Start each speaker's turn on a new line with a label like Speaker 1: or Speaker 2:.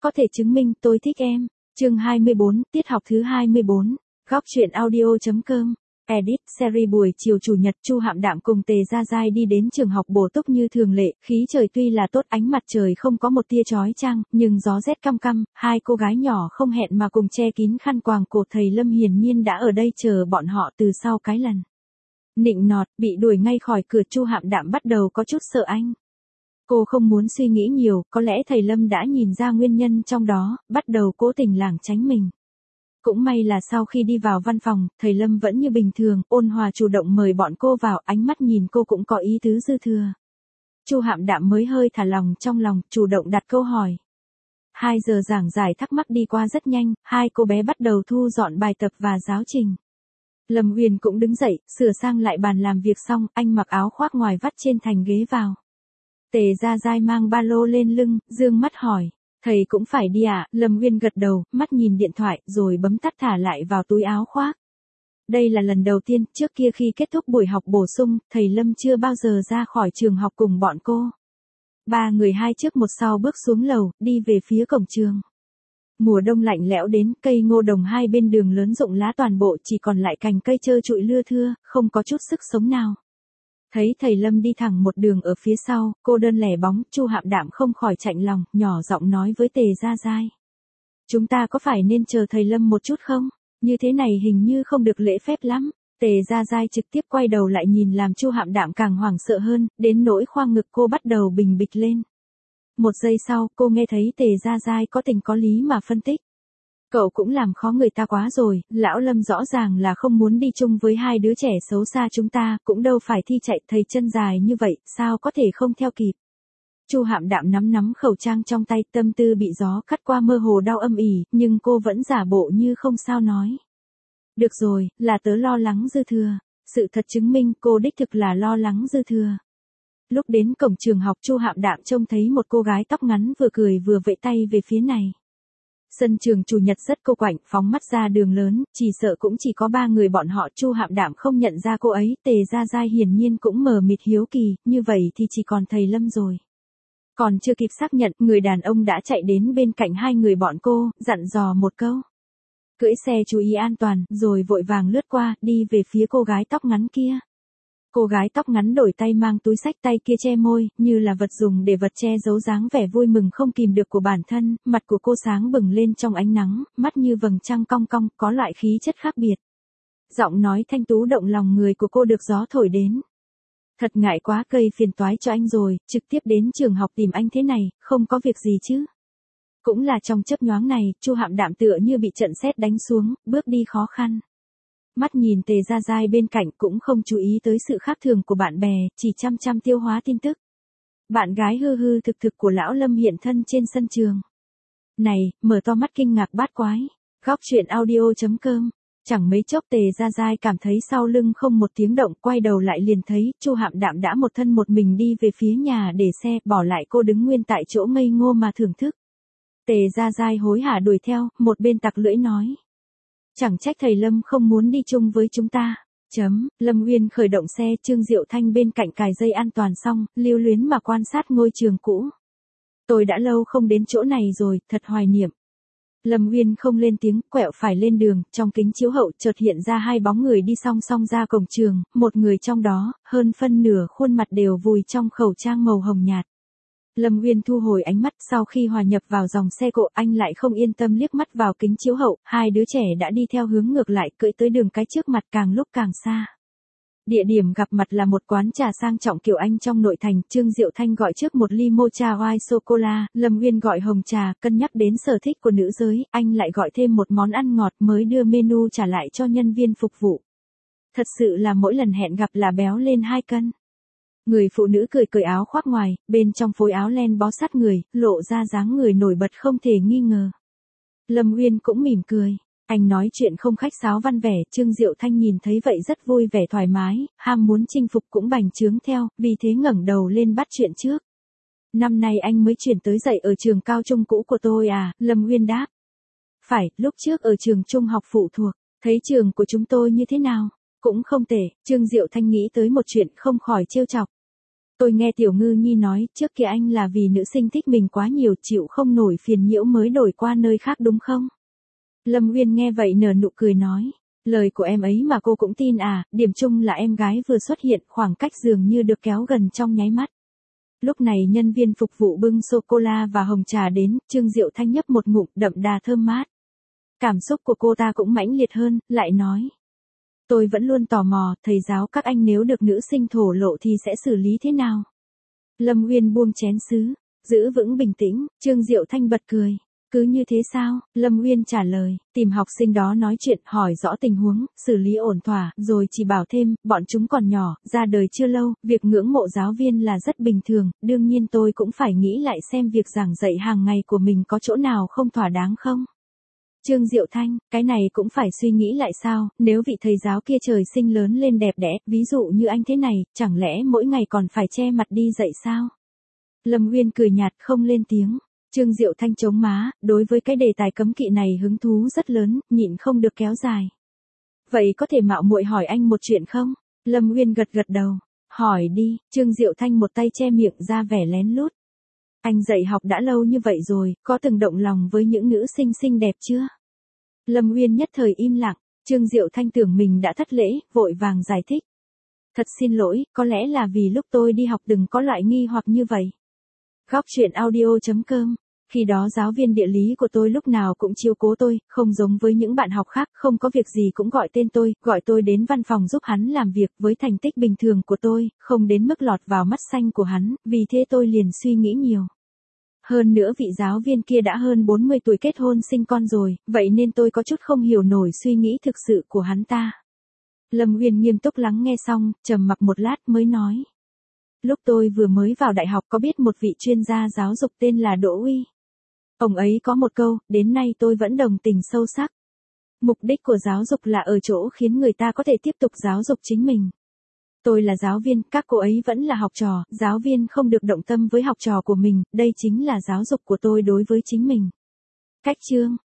Speaker 1: có thể chứng minh tôi thích em. Chương 24, tiết học thứ 24. Góc truyện audio.com. Edit, series buổi chiều chủ nhật. Chu Hạm Đạm cùng Tề Gia Giai đi đến trường học bổ túc như thường lệ, khí trời tuy là tốt, ánh mặt trời không có một tia chói chang, nhưng gió rét căm căm, hai cô gái nhỏ không hẹn mà cùng che kín khăn quàng cổ. Thầy Lâm hiển nhiên đã ở đây chờ bọn họ từ sau cái lần nịnh nọt, bị đuổi ngay khỏi cửa. Chu Hạm Đạm bắt đầu có chút sợ anh. Cô không muốn suy nghĩ nhiều, có lẽ thầy Lâm đã nhìn ra nguyên nhân trong đó, bắt đầu cố tình lảng tránh mình. Cũng may là sau khi đi vào văn phòng, thầy Lâm vẫn như bình thường, ôn hòa chủ động mời bọn cô vào, ánh mắt nhìn cô cũng có ý tứ dư thừa. Chu Hạm Đạm mới hơi thả lòng trong lòng, chủ động đặt câu hỏi. 2 giờ giảng giải thắc mắc đi qua rất nhanh, hai cô bé bắt đầu thu dọn bài tập và giáo trình. Lâm Uyên cũng đứng dậy, sửa sang lại bàn làm việc xong, anh mặc áo khoác ngoài vắt trên thành ghế vào. Tề Gia Giai mang ba lô lên lưng, dương mắt hỏi. Thầy cũng phải đi à? Lâm Uyên gật đầu, mắt nhìn điện thoại, rồi bấm tắt thả lại vào túi áo khoác. Đây là lần đầu tiên, trước kia khi kết thúc buổi học bổ sung, thầy Lâm chưa bao giờ ra khỏi trường học cùng bọn cô. 3 người 2 trước 1 sau bước xuống lầu, đi về phía cổng trường. Mùa đông lạnh lẽo đến, cây ngô đồng hai bên đường lớn rụng lá toàn bộ, chỉ còn lại cành cây trơ trụi lưa thưa, không có chút sức sống nào. Thấy thầy Lâm đi thẳng một đường ở phía sau, cô đơn lẻ bóng, Chu Hạm Đạm không khỏi chạnh lòng, nhỏ giọng nói với Tề Gia Giai. Chúng ta có phải nên chờ thầy Lâm một chút không? Như thế này hình như không được lễ phép lắm. Tề Gia Giai trực tiếp quay đầu lại nhìn làm Chu Hạm Đạm càng hoảng sợ hơn, đến nỗi khoang ngực cô bắt đầu bình bịch lên. 1 giây sau, cô nghe thấy Tề Gia Giai có tình có lý mà phân tích. Cậu cũng làm khó người ta quá rồi, lão Lâm rõ ràng là không muốn đi chung với 2 đứa trẻ xấu xa chúng ta, cũng đâu phải thi chạy, thầy chân dài như vậy, sao có thể không theo kịp. Chu Hạm Đạm nắm khẩu trang trong tay, tâm tư bị gió cắt qua mơ hồ đau âm ỉ, nhưng cô vẫn giả bộ như không sao nói. Được rồi, là tớ lo lắng dư thừa. Sự thật chứng minh cô đích thực là lo lắng dư thừa. Lúc đến cổng trường học, Chu Hạm Đạm trông thấy một cô gái tóc ngắn vừa cười vừa vẫy tay về phía này. Sân trường chủ nhật rất cô quạnh, phóng mắt ra đường lớn, chỉ sợ cũng chỉ có 3 người bọn họ. Chu Hạm Đạm không nhận ra cô ấy. Tề Gia Giai hiển nhiên cũng mờ mịt hiếu kỳ, như vậy thì chỉ còn thầy Lâm rồi. Còn chưa kịp xác nhận, người đàn ông đã chạy đến bên cạnh 2 người bọn cô, dặn dò một câu. Cưỡi xe chú ý an toàn, rồi vội vàng lướt qua, đi về phía cô gái tóc ngắn kia. Cô gái tóc ngắn đổi tay mang túi xách, tay kia che môi, như là vật dùng để vật che giấu dáng vẻ vui mừng không kìm được của bản thân, mặt của cô sáng bừng lên trong ánh nắng, mắt như vầng trăng cong cong, có loại khí chất khác biệt. Giọng nói thanh tú động lòng người của cô được gió thổi đến. Thật ngại quá, gây phiền toái cho anh rồi, trực tiếp đến trường học tìm anh thế này, không có việc gì chứ. Cũng là trong chớp nhoáng này, Chu Hạm Đạm tựa như bị trận sét đánh xuống, bước đi khó khăn. Mắt nhìn Tề Gia Giai bên cạnh cũng không chú ý tới sự khác thường của bạn bè, chỉ chăm tiêu hóa tin tức. Bạn gái hư hư thực thực của lão Lâm hiện thân trên sân trường. Này, mở to mắt kinh ngạc bát quái. Góc truyện audio.com. Chẳng mấy chốc Tề Gia Giai cảm thấy sau lưng không một tiếng động, quay đầu lại liền thấy Chu Hạm Đạm đã một thân một mình đi về phía nhà để xe, bỏ lại cô đứng nguyên tại chỗ ngây ngô mà thưởng thức. Tề Gia Giai hối hả đuổi theo, một bên tặc lưỡi nói. Chẳng trách thầy Lâm không muốn đi chung với chúng ta. Lâm Uyên khởi động xe, Trương Diệu Thanh bên cạnh cài dây an toàn xong, lưu luyến mà quan sát ngôi trường cũ. Tôi đã lâu không đến chỗ này rồi, thật hoài niệm. Lâm Uyên không lên tiếng, quẹo phải lên đường, trong kính chiếu hậu chợt hiện ra 2 bóng người đi song song ra cổng trường, một người trong đó, hơn phân nửa khuôn mặt đều vùi trong khẩu trang màu hồng nhạt. Lâm Uyên thu hồi ánh mắt, sau khi hòa nhập vào dòng xe cộ, anh lại không yên tâm liếc mắt vào kính chiếu hậu, 2 đứa trẻ đã đi theo hướng ngược lại, cưỡi tới đường cái trước mặt càng lúc càng xa. Địa điểm gặp mặt là một quán trà sang trọng kiểu Anh trong nội thành. Trương Diệu Thanh gọi trước một ly mocha white sô-cô-la, Lâm Uyên gọi hồng trà. Cân nhắc đến sở thích của nữ giới, anh lại gọi thêm một món ăn ngọt, mới đưa menu trả lại cho nhân viên phục vụ. Thật sự là mỗi lần hẹn gặp là béo lên 2 cân. Người phụ nữ cởi áo khoác ngoài, bên trong phối áo len bó sát người, lộ ra dáng người nổi bật không thể nghi ngờ. Lâm Uyên cũng mỉm cười. Anh nói chuyện không khách sáo văn vẻ, Trương Diệu Thanh nhìn thấy vậy rất vui vẻ thoải mái, ham muốn chinh phục cũng bành trướng theo, vì thế ngẩng đầu lên bắt chuyện trước. Năm nay anh mới chuyển tới dạy ở trường cao trung cũ của tôi à? Lâm Uyên đáp. Phải, lúc trước ở trường trung học phụ thuộc, thấy trường của chúng tôi như thế nào? Cũng không tệ. Trương Diệu Thanh nghĩ tới một chuyện không khỏi trêu chọc. Tôi nghe Tiểu Ngư Nhi nói, trước kia anh là vì nữ sinh thích mình quá nhiều chịu không nổi phiền nhiễu mới đổi qua nơi khác đúng không? Lâm Uyên nghe vậy nở nụ cười nói. Lời của em ấy mà cô cũng tin à, điểm chung là em gái vừa xuất hiện khoảng cách dường như được kéo gần trong nháy mắt. Lúc này nhân viên phục vụ bưng sô-cô-la và hồng trà đến, Trương Diệu Thanh nhấp một ngụm đậm đà thơm mát. Cảm xúc của cô ta cũng mãnh liệt hơn, lại nói. Tôi vẫn luôn tò mò, thầy giáo các anh nếu được nữ sinh thổ lộ thì sẽ xử lý thế nào? Lâm Uyên buông chén sứ, giữ vững bình tĩnh, Trương Diệu Thanh bật cười. Cứ như thế sao? Lâm Uyên trả lời, tìm học sinh đó nói chuyện, hỏi rõ tình huống, xử lý ổn thỏa, rồi chỉ bảo thêm, bọn chúng còn nhỏ, ra đời chưa lâu, việc ngưỡng mộ giáo viên là rất bình thường, đương nhiên tôi cũng phải nghĩ lại xem việc giảng dạy hàng ngày của mình có chỗ nào không thỏa đáng không? Trương Diệu Thanh, cái này cũng phải suy nghĩ lại sao, nếu vị thầy giáo kia trời sinh lớn lên đẹp đẽ, ví dụ như anh thế này, chẳng lẽ mỗi ngày còn phải che mặt đi dạy sao? Lâm Uyên cười nhạt không lên tiếng. Trương Diệu Thanh chống má, đối với cái đề tài cấm kỵ này hứng thú rất lớn, nhịn không được kéo dài. Vậy có thể mạo muội hỏi anh một chuyện không? Lâm Uyên gật gật đầu. Hỏi đi, Trương Diệu Thanh một tay che miệng ra vẻ lén lút. Anh dạy học đã lâu như vậy rồi, có từng động lòng với những nữ sinh xinh đẹp chưa? Lâm Uyên nhất thời im lặng, Trương Diệu Thanh tưởng mình đã thất lễ, vội vàng giải thích. Thật xin lỗi, có lẽ là vì lúc tôi đi học từng có loại nghi hoặc như vậy. Góc truyện audio.com. Khi đó giáo viên địa lý của tôi lúc nào cũng chiếu cố tôi, không giống với những bạn học khác, không có việc gì cũng gọi tên tôi, gọi tôi đến văn phòng giúp hắn làm việc với thành tích bình thường của tôi, không đến mức lọt vào mắt xanh của hắn, vì thế tôi liền suy nghĩ nhiều. Hơn nữa vị giáo viên kia đã hơn 40 tuổi kết hôn sinh con rồi, vậy nên tôi có chút không hiểu nổi suy nghĩ thực sự của hắn ta. Lâm Uyên nghiêm túc lắng nghe xong, trầm mặc một lát mới nói. Lúc tôi vừa mới vào đại học có biết một vị chuyên gia giáo dục tên là Đỗ Uy. Ông ấy có một câu, đến nay tôi vẫn đồng tình sâu sắc. Mục đích của giáo dục là ở chỗ khiến người ta có thể tiếp tục giáo dục chính mình. Tôi là giáo viên, các cô ấy vẫn là học trò, giáo viên không được động tâm với học trò của mình, đây chính là giáo dục của tôi đối với chính mình. Cách chương,